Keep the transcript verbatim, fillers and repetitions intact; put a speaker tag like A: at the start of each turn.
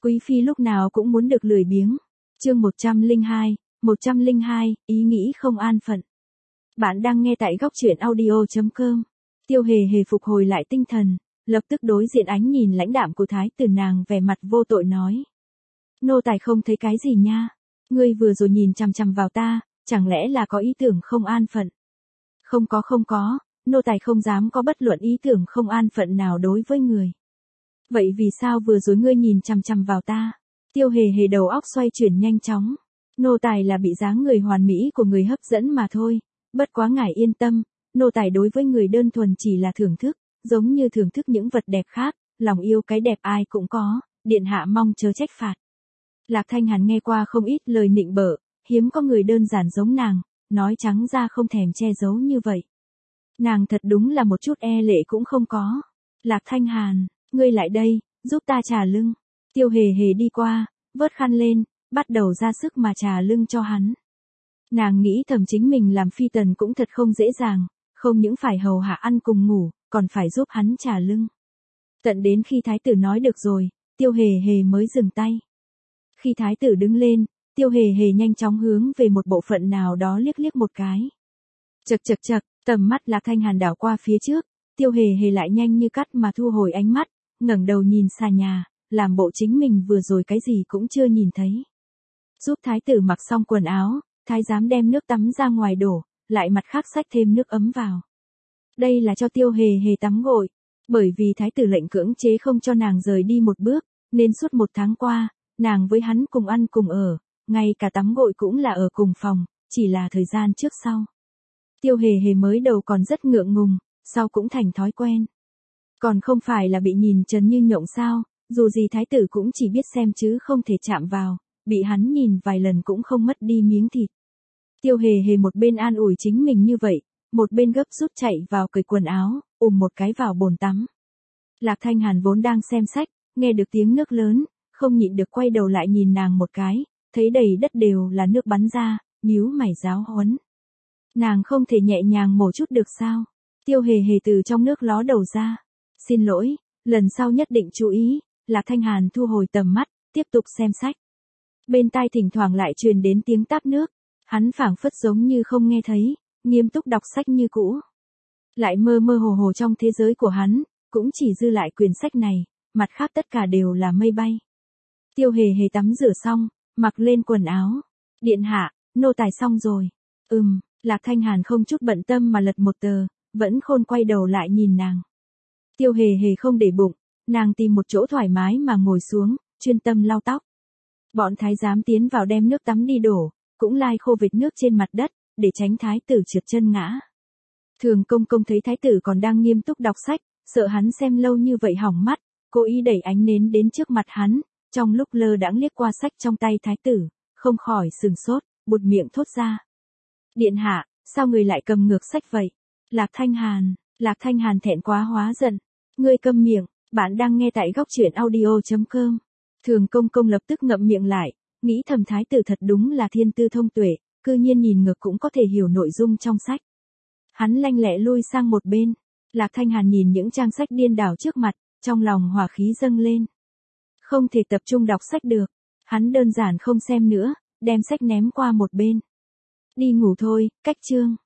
A: Quý phi lúc nào cũng muốn được lười biếng. Chương một trăm lẻ hai, một trăm lẻ hai, ý nghĩ không an phận. Bạn đang nghe tại góc truyện audio chấm com. Tiêu Hề Hề phục hồi lại tinh thần, lập tức đối diện ánh nhìn lãnh đạm của thái tử, nàng vẻ mặt vô tội nói: "Nô tài không thấy cái gì nha. Ngươi vừa rồi nhìn chằm chằm vào ta, chẳng lẽ là có ý tưởng không an phận?" "Không có không có, nô tài không dám có bất luận ý tưởng không an phận nào đối với người." "Vậy vì sao vừa rồi ngươi nhìn chằm chằm vào ta?" Tiêu Hề Hề đầu óc xoay chuyển nhanh chóng. "Nô tài là bị dáng người hoàn mỹ của người hấp dẫn mà thôi, bất quá ngài yên tâm, nô tài đối với người đơn thuần chỉ là thưởng thức, giống như thưởng thức những vật đẹp khác, lòng yêu cái đẹp ai cũng có, điện hạ mong chớ trách phạt." Lạc Thanh Hàn nghe qua không ít lời nịnh bợ, hiếm có người đơn giản giống nàng, nói trắng ra không thèm che giấu như vậy. Nàng thật đúng là một chút e lệ cũng không có. "Lạc Thanh Hàn, ngươi lại đây, giúp ta trà lưng." Tiêu Hề Hề đi qua, vớt khăn lên, bắt đầu ra sức mà trà lưng cho hắn. Nàng nghĩ thầm chính mình làm phi tần cũng thật không dễ dàng, không những phải hầu hạ ăn cùng ngủ, còn phải giúp hắn trà lưng. Tận đến khi thái tử nói được rồi, Tiêu Hề Hề mới dừng tay. Khi thái tử đứng lên, Tiêu Hề Hề nhanh chóng hướng về một bộ phận nào đó liếc liếc một cái. Chậc chậc chậc, tầm mắt Lạc Thanh Hàn đảo qua phía trước, Tiêu Hề Hề lại nhanh như cắt mà thu hồi ánh mắt, ngẩng đầu nhìn xà nhà, làm bộ chính mình vừa rồi cái gì cũng chưa nhìn thấy. Giúp thái tử mặc xong quần áo, thái giám đem nước tắm ra ngoài đổ, lại mặt khác xách thêm nước ấm vào. Đây là cho Tiêu Hề Hề tắm gội, bởi vì thái tử lệnh cưỡng chế không cho nàng rời đi một bước, nên suốt một tháng qua, nàng với hắn cùng ăn cùng ở, ngay cả tắm gội cũng là ở cùng phòng, chỉ là thời gian trước sau. Tiêu Hề Hề mới đầu còn rất ngượng ngùng, sau cũng thành thói quen. Còn không phải là bị nhìn trần như nhộng sao, dù gì thái tử cũng chỉ biết xem chứ không thể chạm vào, bị hắn nhìn vài lần cũng không mất đi miếng thịt. Tiêu Hề Hề một bên an ủi chính mình như vậy, một bên gấp rút chạy vào cởi quần áo, ùm một cái vào bồn tắm. Lạc Thanh Hàn vốn đang xem sách, nghe được tiếng nước lớn, không nhịn được quay đầu lại nhìn nàng một cái, thấy đầy đất đều là nước bắn ra, nhíu mày giáo huấn. Nàng không thể nhẹ nhàng mổ chút được sao? Tiêu Hề Hề từ trong nước ló đầu ra. "Xin lỗi, lần sau nhất định chú ý." Lạc Thanh Hàn thu hồi tầm mắt, tiếp tục xem sách. Bên tai thỉnh thoảng lại truyền đến tiếng táp nước, hắn phảng phất giống như không nghe thấy, nghiêm túc đọc sách như cũ. Lại mơ mơ hồ hồ trong thế giới của hắn, cũng chỉ dư lại quyển sách này, mặt khác tất cả đều là mây bay. Tiêu Hề Hề tắm rửa xong, mặc lên quần áo. "Điện hạ, nô tài xong rồi." "Ừm." Lạc Thanh Hàn không chút bận tâm mà lật một tờ, vẫn khôn quay đầu lại nhìn nàng. Tiêu Hề Hề không để bụng, nàng tìm một chỗ thoải mái mà ngồi xuống, chuyên tâm lau tóc. Bọn thái giám tiến vào đem nước tắm đi đổ, cũng lai khô vệt nước trên mặt đất, để tránh thái tử trượt chân ngã. Thường công công thấy thái tử còn đang nghiêm túc đọc sách, sợ hắn xem lâu như vậy hỏng mắt, cố ý đẩy ánh nến đến trước mặt hắn, trong lúc lơ đãng liếc qua sách trong tay thái tử, không khỏi sừng sốt, buột miệng thốt ra: "Điện hạ, sao người lại cầm ngược sách vậy?" "Lạc Thanh Hàn." Lạc Thanh Hàn thẹn quá hóa giận. "Ngươi câm miệng." Bạn đang nghe tại góc truyện audio chấm com. Thường công công lập tức ngậm miệng lại, nghĩ thầm thái tử thật đúng là thiên tư thông tuệ, cư nhiên nhìn ngược cũng có thể hiểu nội dung trong sách. Hắn lanh lẹ lui sang một bên. Lạc Thanh Hàn nhìn những trang sách điên đảo trước mặt, trong lòng hỏa khí dâng lên. Không thể tập trung đọc sách được. Hắn đơn giản không xem nữa, đem sách ném qua một bên. "Đi ngủ thôi, cách chương."